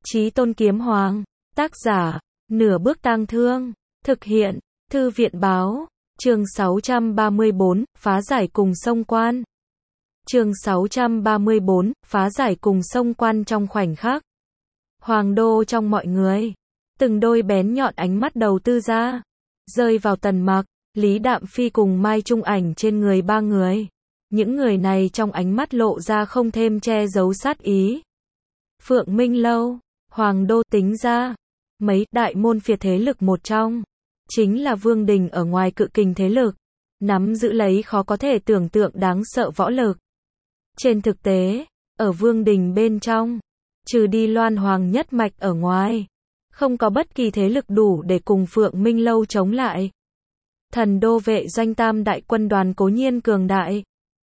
Chí Tôn Kiếm Hoàng. Tác giả, Nửa Bước Tang Thương. Thực hiện, Thư viện Báo. Chương 634, phá giải cùng sông quan. Chương 634, phá giải cùng sông quan trong khoảnh khắc. Hoàng đô trong mọi người. Từng đôi bén nhọn ánh mắt đầu tư ra. Rơi vào Tần Mặc, Lý Đạm Phi cùng Mai Trung Ảnh trên người ba người. Những người này trong ánh mắt lộ ra không thêm che giấu sát ý. Phượng Minh Lâu, Hoàng đô tính ra. Mấy đại môn phiệt thế lực một trong. Chính là Vương Đình ở ngoài cự kình thế lực. Nắm giữ lấy khó có thể tưởng tượng đáng sợ võ lực. Trên thực tế, ở Vương Đình bên trong, trừ đi Loan Hoàng nhất mạch ở ngoài, không có bất kỳ thế lực đủ để cùng Phượng Minh Lâu chống lại. Thần đô vệ doanh tam đại quân đoàn cố nhiên cường đại.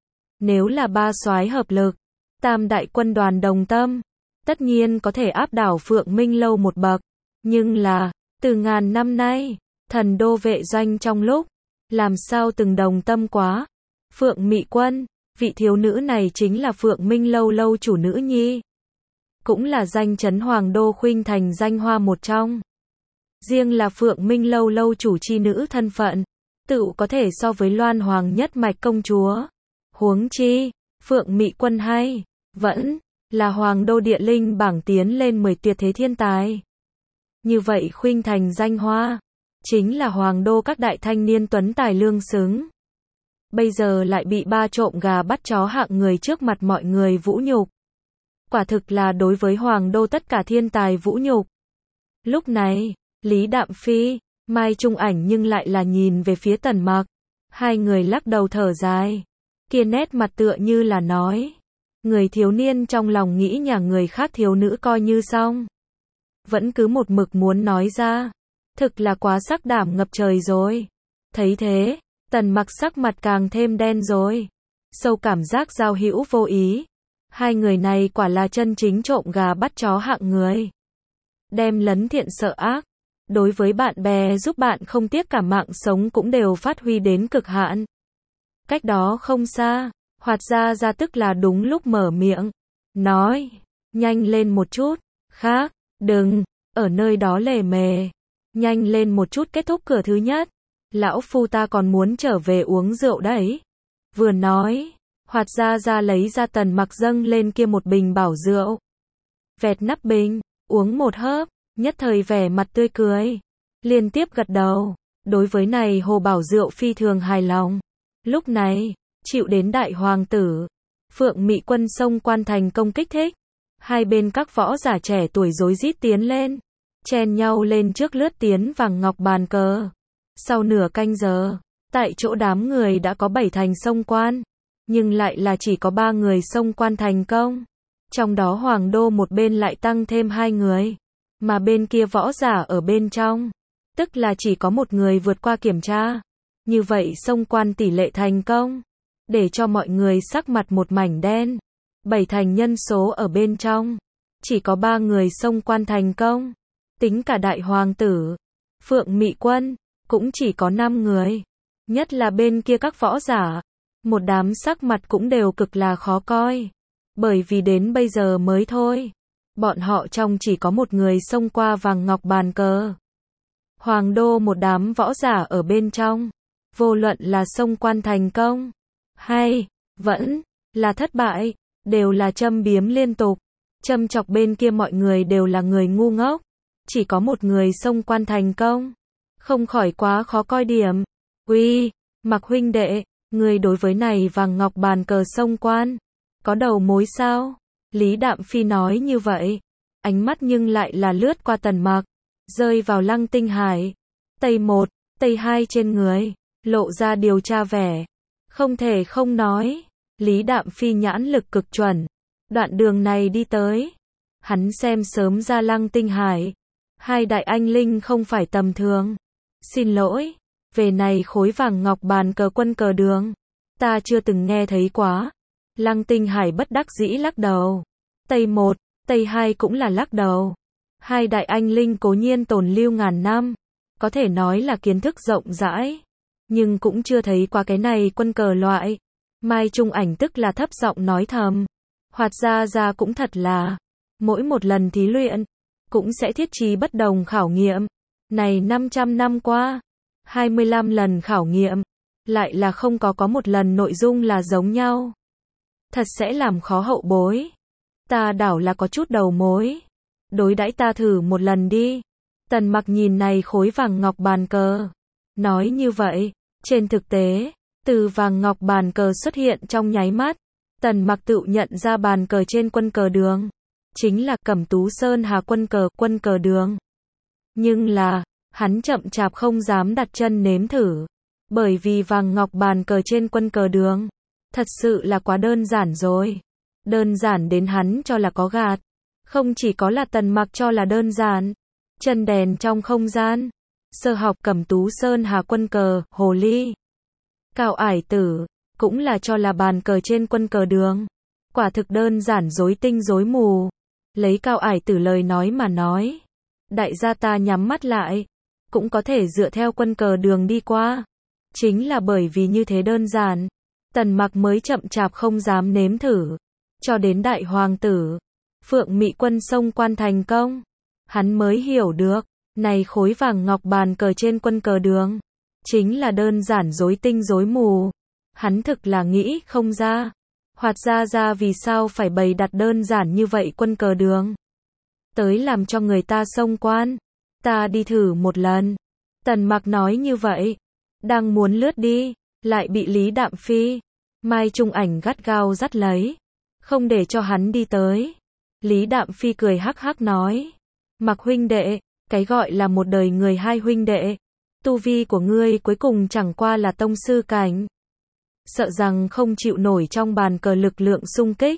Nếu là ba soái hợp lực, tam đại quân đoàn đồng tâm, tất nhiên có thể áp đảo Phượng Minh Lâu một bậc. Nhưng là, từ ngàn năm nay, thần đô vệ doanh trong lúc, làm sao từng đồng tâm quá. Phượng Mị Quân, vị thiếu nữ này chính là Phượng Minh Lâu lâu chủ nữ nhi. Cũng là danh chấn Hoàng đô khuynh thành danh hoa một trong. Riêng là Phượng Minh Lâu lâu chủ chi nữ thân phận, tự có thể so với Loan Hoàng nhất mạch công chúa. Huống chi, Phượng Mị Quân hay, vẫn là Hoàng đô địa linh bảng tiến lên 10 tuyệt thế thiên tài. Như vậy khuynh thành danh hoa, chính là Hoàng đô các đại thanh niên tuấn tài lương xứng. Bây giờ lại bị ba trộm gà bắt chó hạng người trước mặt mọi người vũ nhục. Quả thực là đối với Hoàng đô tất cả thiên tài vũ nhục. Lúc này, Lý Đạm Phi, Mai Trung Ảnh nhưng lại là nhìn về phía Tần Mặc. Hai người lắc đầu thở dài. Kia nét mặt tựa như là nói. Người thiếu niên trong lòng nghĩ nhà người khác thiếu nữ coi như xong. Vẫn cứ một mực muốn nói ra. Thực là quá sắc đảm ngập trời rồi. Thấy thế, Tần Mặc sắc mặt càng thêm đen rồi. Sâu cảm giác giao hữu vô ý. Hai người này quả là chân chính trộm gà bắt chó hạng người. Đem lấn thiện sợ ác. Đối với bạn bè giúp bạn không tiếc cả mạng sống cũng đều phát huy đến cực hạn. Cách đó không xa, Hoạt Gia tức là đúng lúc mở miệng. Nói, nhanh lên một chút. Khác, đừng, ở nơi đó lề mề. Nhanh lên một chút kết thúc cửa thứ nhất. Lão phu ta còn muốn trở về uống rượu đấy. Vừa nói, Hoạt Gia lấy ra Tần Mặc dâng lên kia một bình bảo rượu. Vẹt nắp bình, uống một hớp, nhất thời vẻ mặt tươi cười. Liên tiếp gật đầu, đối với này hồ bảo rượu phi thường hài lòng. Lúc này, chịu đến đại hoàng tử, Phượng Mị Quân xông quan thành công kích thích. Hai bên các võ giả trẻ tuổi rối rít tiến lên, chen nhau lên trước lướt tiến vàng ngọc bàn cờ. Sau nửa canh giờ, tại chỗ đám người đã có 7 thành xông quan, nhưng lại là chỉ có 3 người xông quan thành công. Trong đó Hoàng đô một bên lại tăng thêm 2 người, mà bên kia võ giả ở bên trong, tức là chỉ có một người vượt qua kiểm tra. Như vậy xông quan tỷ lệ thành công, để cho mọi người sắc mặt một mảnh đen. 7 thành nhân số ở bên trong, chỉ có 3 người xông quan thành công. Tính cả đại hoàng tử, Phượng Mị Quân, cũng chỉ có 5 người. Nhất là bên kia các võ giả, một đám sắc mặt cũng đều cực là khó coi. Bởi vì đến bây giờ mới thôi, bọn họ trong chỉ có một người xông qua vàng ngọc bàn cờ. Hoàng đô một đám võ giả ở bên trong, vô luận là xông quan thành công, hay vẫn là thất bại, đều là châm biếm liên tục. Châm chọc bên kia mọi người đều là người ngu ngốc. Chỉ có một người xông quan thành công, không khỏi quá khó coi điểm. Uy, Mặc huynh đệ, người đối với này vàng ngọc bàn cờ xông quan, có đầu mối sao? Lý Đạm Phi nói như vậy, ánh mắt nhưng lại là lướt qua Tần Mặc, rơi vào Lăng Tinh Hải. Tây 1, Tây 2 trên người, lộ ra điều tra vẻ. Không thể không nói, Lý Đạm Phi nhãn lực cực chuẩn. Đoạn đường này đi tới, hắn xem sớm ra Lăng Tinh Hải. Hai đại anh linh không phải tầm thường. Xin lỗi, về này khối vàng ngọc bàn cờ quân cờ đường, ta chưa từng nghe thấy quá. Lăng Tinh Hải bất đắc dĩ lắc đầu. Tây 1, Tây 2 cũng là lắc đầu. Hai đại anh linh cố nhiên tồn lưu ngàn năm, có thể nói là kiến thức rộng rãi, nhưng cũng chưa thấy qua cái này quân cờ loại. Mai Trung Ảnh tức là thấp giọng nói thầm. Hoạt Gia cũng thật là, mỗi một lần thí luyện, cũng sẽ thiết trí bất đồng khảo nghiệm. Này 500 năm qua, 25 lần khảo nghiệm, lại là không có một lần nội dung là giống nhau. Thật sẽ làm khó hậu bối. Ta đảo là có chút đầu mối. Đối đãi ta thử một lần đi. Tần Mặc nhìn này khối vàng ngọc bàn cờ. Nói như vậy, trên thực tế, từ vàng ngọc bàn cờ xuất hiện trong nháy mắt, Tần Mặc tự nhận ra bàn cờ trên quân cờ đường. Chính là Cẩm Tú Sơn Hà quân cờ đường. Nhưng là, hắn chậm chạp không dám đặt chân nếm thử. Bởi vì vàng ngọc bàn cờ trên quân cờ đường, thật sự là quá đơn giản rồi. Đơn giản đến hắn cho là có gạt. Không chỉ có là Tần Mặc cho là đơn giản. Chân đèn trong không gian. Sơ học Cẩm Tú Sơn Hà quân cờ, hồ ly. Cao Ải Tử, cũng là cho là bàn cờ trên quân cờ đường. Quả thực đơn giản rối tinh rối mù. Lấy Cao Ải Tử lời nói mà nói. Đại gia ta nhắm mắt lại. Cũng có thể dựa theo quân cờ đường đi qua. Chính là bởi vì như thế đơn giản. Tần Mặc mới chậm chạp không dám nếm thử. Cho đến đại hoàng tử. Phượng Mị Quân xông quan thành công. Hắn mới hiểu được. Này khối vàng ngọc bàn cờ trên quân cờ đường. Chính là đơn giản rối tinh rối mù. Hắn thực là nghĩ không ra. Hoạt ra vì sao phải bày đặt đơn giản như vậy quân cờ đường. Tới làm cho người ta xông quan. Ta đi thử một lần. Tần Mặc nói như vậy. Đang muốn lướt đi. Lại bị Lý Đạm Phi, Mai Trung Ảnh gắt gao dắt lấy. Không để cho hắn đi tới. Lý Đạm Phi cười hắc hắc nói. Mặc huynh đệ, cái gọi là một đời người hai huynh đệ. Tu vi của ngươi cuối cùng chẳng qua là tông sư cảnh. Sợ rằng không chịu nổi trong bàn cờ lực lượng xung kích.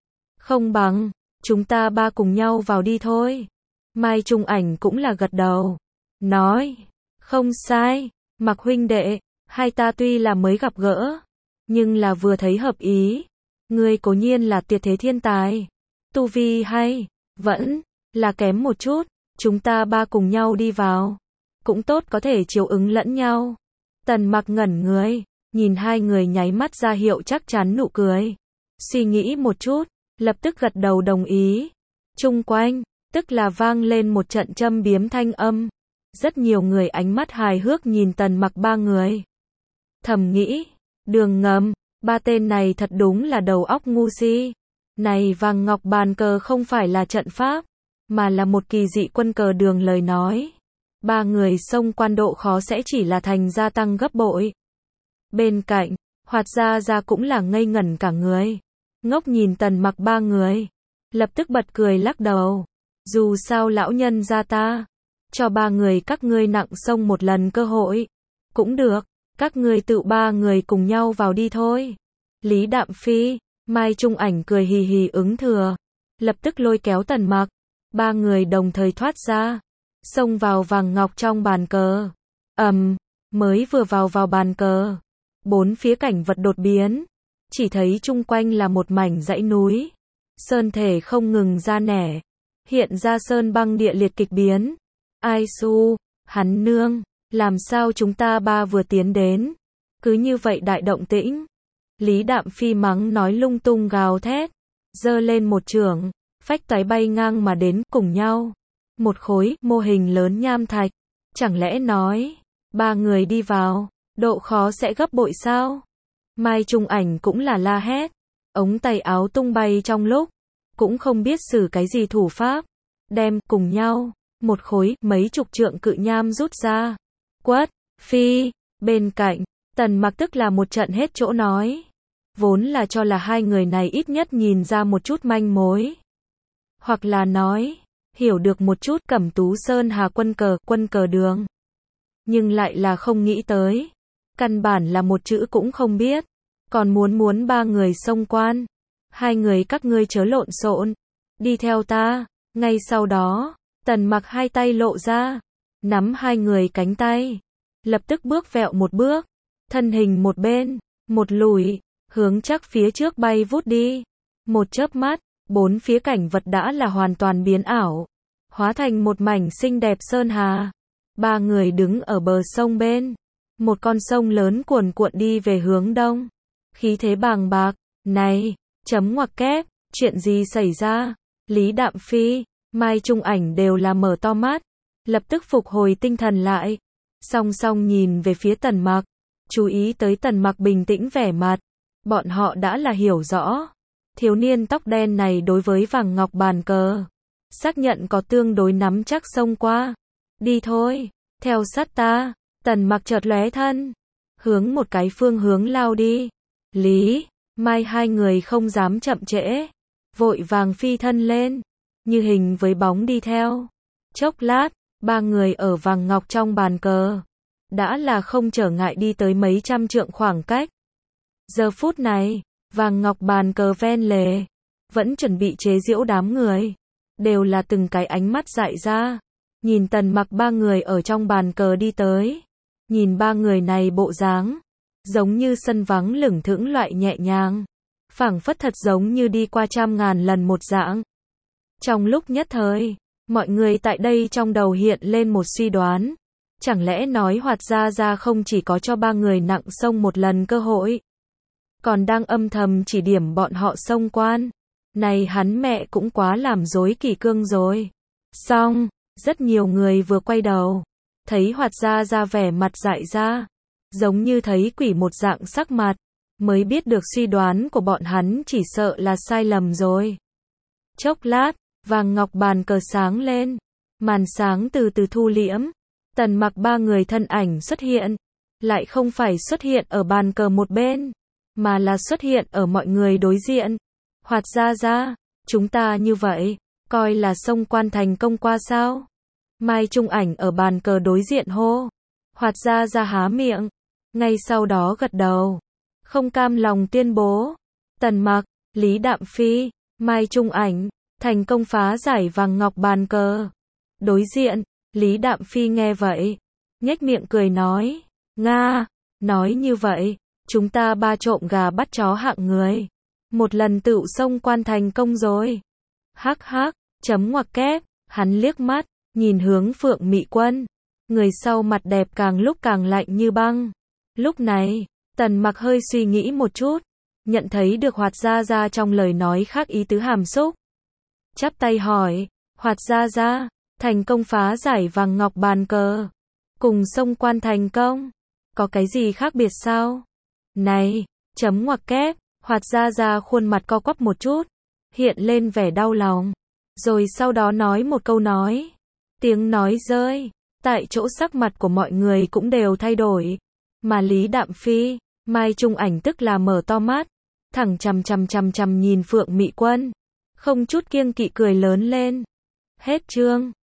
Không bằng, chúng ta ba cùng nhau vào đi thôi. Mai Trung Ảnh cũng là gật đầu. Nói, không sai, Mặc huynh đệ, hai ta tuy là mới gặp gỡ, nhưng là vừa thấy hợp ý. Ngươi cố nhiên là tuyệt thế thiên tài. Tu vi hay, vẫn là kém một chút. Chúng ta ba cùng nhau đi vào. Cũng tốt có thể chiếu ứng lẫn nhau. Tần Mặc ngẩn người, nhìn hai người nháy mắt ra hiệu chắc chắn nụ cười. Suy nghĩ một chút, lập tức gật đầu đồng ý. Chung quanh, tức là vang lên một trận châm biếm thanh âm. Rất nhiều người ánh mắt hài hước nhìn Tần Mặc ba người. Thầm nghĩ, Đường Ngầm, ba tên này thật đúng là đầu óc ngu si. Này vàng ngọc bàn cờ không phải là trận pháp, mà là một kỳ dị quân cờ đường lời nói. Ba người xông quan độ khó sẽ chỉ là thành gia tăng gấp bội. Bên cạnh, Hoạt Gia cũng là ngây ngẩn cả người. Ngốc nhìn Tần Mặc ba người. Lập tức bật cười lắc đầu. Dù sao lão nhân gia ta, cho ba người các ngươi nặng xông một lần cơ hội. Cũng được, các ngươi tự ba người cùng nhau vào đi thôi. Lý Đạm Phi, Mai Trung Ảnh cười hì hì ứng thừa. Lập tức lôi kéo Tần Mặc. Ba người đồng thời thoát ra. Xông vào vàng ngọc trong bàn cờ. Mới vừa vào bàn cờ. Bốn phía cảnh vật đột biến. Chỉ thấy chung quanh là một mảnh dãy núi. Sơn thể không ngừng ra nẻ. Hiện ra sơn băng địa liệt kịch biến. Ai su, hắn nương, làm sao chúng ta ba vừa tiến đến. Cứ như vậy đại động tĩnh. Lý Đạm Phi mắng nói lung tung gào thét. Giơ lên một chưởng, phách toái bay ngang mà đến cùng nhau. Một khối mô hình lớn nham thạch. Chẳng lẽ nói, ba người đi vào, độ khó sẽ gấp bội sao? Mai Trung Ảnh cũng là la hét. Ống tay áo tung bay trong lúc. Cũng không biết xử cái gì thủ pháp. Đem cùng nhau. Một khối mấy chục trượng cự nham rút ra. Quất, phi, bên cạnh. Tần Mặc tức là một trận hết chỗ nói. Vốn là cho là hai người này ít nhất nhìn ra một chút manh mối. Hoặc là nói, hiểu được một chút Cẩm Tú Sơn Hà quân cờ đường. Nhưng lại là không nghĩ tới. Căn bản là một chữ cũng không biết. Còn muốn ba người xông quan. Hai người các ngươi chớ lộn xộn. Đi theo ta. Ngay sau đó, Tần Mặc hai tay lộ ra. Nắm hai người cánh tay. Lập tức bước vẹo một bước. Thân hình một bên, một lùi. Hướng chắc phía trước bay vút đi. Một chớp mắt, bốn phía cảnh vật đã là hoàn toàn biến ảo. Hóa thành một mảnh xinh đẹp sơn hà. Ba người đứng ở bờ sông bên. Một con sông lớn cuồn cuộn đi về hướng đông. Khí thế bàng bạc. Này, chấm ngoặc kép, chuyện gì xảy ra? Lý Đạm Phi, Mai Trung Ảnh đều là mở to mắt, lập tức phục hồi tinh thần lại, song song nhìn về phía Tần Mặc, chú ý tới Tần Mặc bình tĩnh vẻ mặt, bọn họ đã là hiểu rõ, thiếu niên tóc đen này đối với vàng ngọc bàn cờ, xác nhận có tương đối nắm chắc xông qua. Đi thôi, theo sát ta. Tần Mặc chợt lóe thân, hướng một cái phương hướng lao đi. Lý, Mai hai người không dám chậm trễ, vội vàng phi thân lên, như hình với bóng đi theo. Chốc lát, ba người ở vàng ngọc trong bàn cờ, đã là không trở ngại đi tới mấy trăm trượng khoảng cách. Giờ phút này, vàng ngọc bàn cờ ven lề, vẫn chuẩn bị chế giễu đám người, đều là từng cái ánh mắt dại ra, nhìn Tần Mặc ba người ở trong bàn cờ đi tới, nhìn ba người này bộ dáng, giống như sân vắng lửng thững loại nhẹ nhàng, phảng phất thật giống như đi qua trăm ngàn lần một dạng. Trong lúc nhất thời, mọi người tại đây trong đầu hiện lên một suy đoán, chẳng lẽ nói Hoạt Gia Gia không chỉ có cho ba người nặng sông một lần cơ hội, còn đang âm thầm chỉ điểm bọn họ xông quan. Này hắn mẹ cũng quá làm rối kỷ cương rồi. Xong, rất nhiều người vừa quay đầu, thấy Hoạt Gia Gia vẻ mặt dại ra, giống như thấy quỷ một dạng sắc mặt, mới biết được suy đoán của bọn hắn chỉ sợ là sai lầm rồi. Chốc lát, vàng ngọc bàn cờ sáng lên, màn sáng từ từ thu liễm, Tần Mặc ba người thân ảnh xuất hiện, lại không phải xuất hiện ở bàn cờ một bên, mà là xuất hiện ở mọi người đối diện. Hoạt Gia Gia, chúng ta như vậy, coi là xông quan thành công qua sao? Mai Trung Ảnh ở bàn cờ đối diện hô. Hoạt Gia Gia há miệng, ngay sau đó gật đầu, không cam lòng tuyên bố. Tần Mặc, Lý Đạm Phi, Mai Trung Ảnh, thành công phá giải vàng ngọc bàn cờ. Đối diện, Lý Đạm Phi nghe vậy, nhếch miệng cười nói, Nga, nói như vậy, chúng ta ba trộm gà bắt chó hạng người, một lần tựu xông quan thành công rồi. Hắc hắc, chấm ngoặc kép, hắn liếc mắt, nhìn hướng Phượng Mị Quân, người sau mặt đẹp càng lúc càng lạnh như băng. Lúc này, Tần Mặc hơi suy nghĩ một chút, nhận thấy được Hoạt Gia Gia trong lời nói khác ý tứ hàm xúc. Chắp tay hỏi, Hoạt Gia Gia, thành công phá giải vàng ngọc bàn cờ, cùng xông quan thành công, có cái gì khác biệt sao? Này, chấm ngoặc kép, Hoạt Gia Gia khuôn mặt co quắp một chút, hiện lên vẻ đau lòng, rồi sau đó nói một câu nói. Tiếng nói rơi, tại chỗ sắc mặt của mọi người cũng đều thay đổi, mà Lý Đạm Phi, Mai Trung Ảnh tức là mở to mắt, thẳng chằm chằm nhìn Phượng Mị Quân, không chút kiêng kỵ cười lớn lên. Hết chương.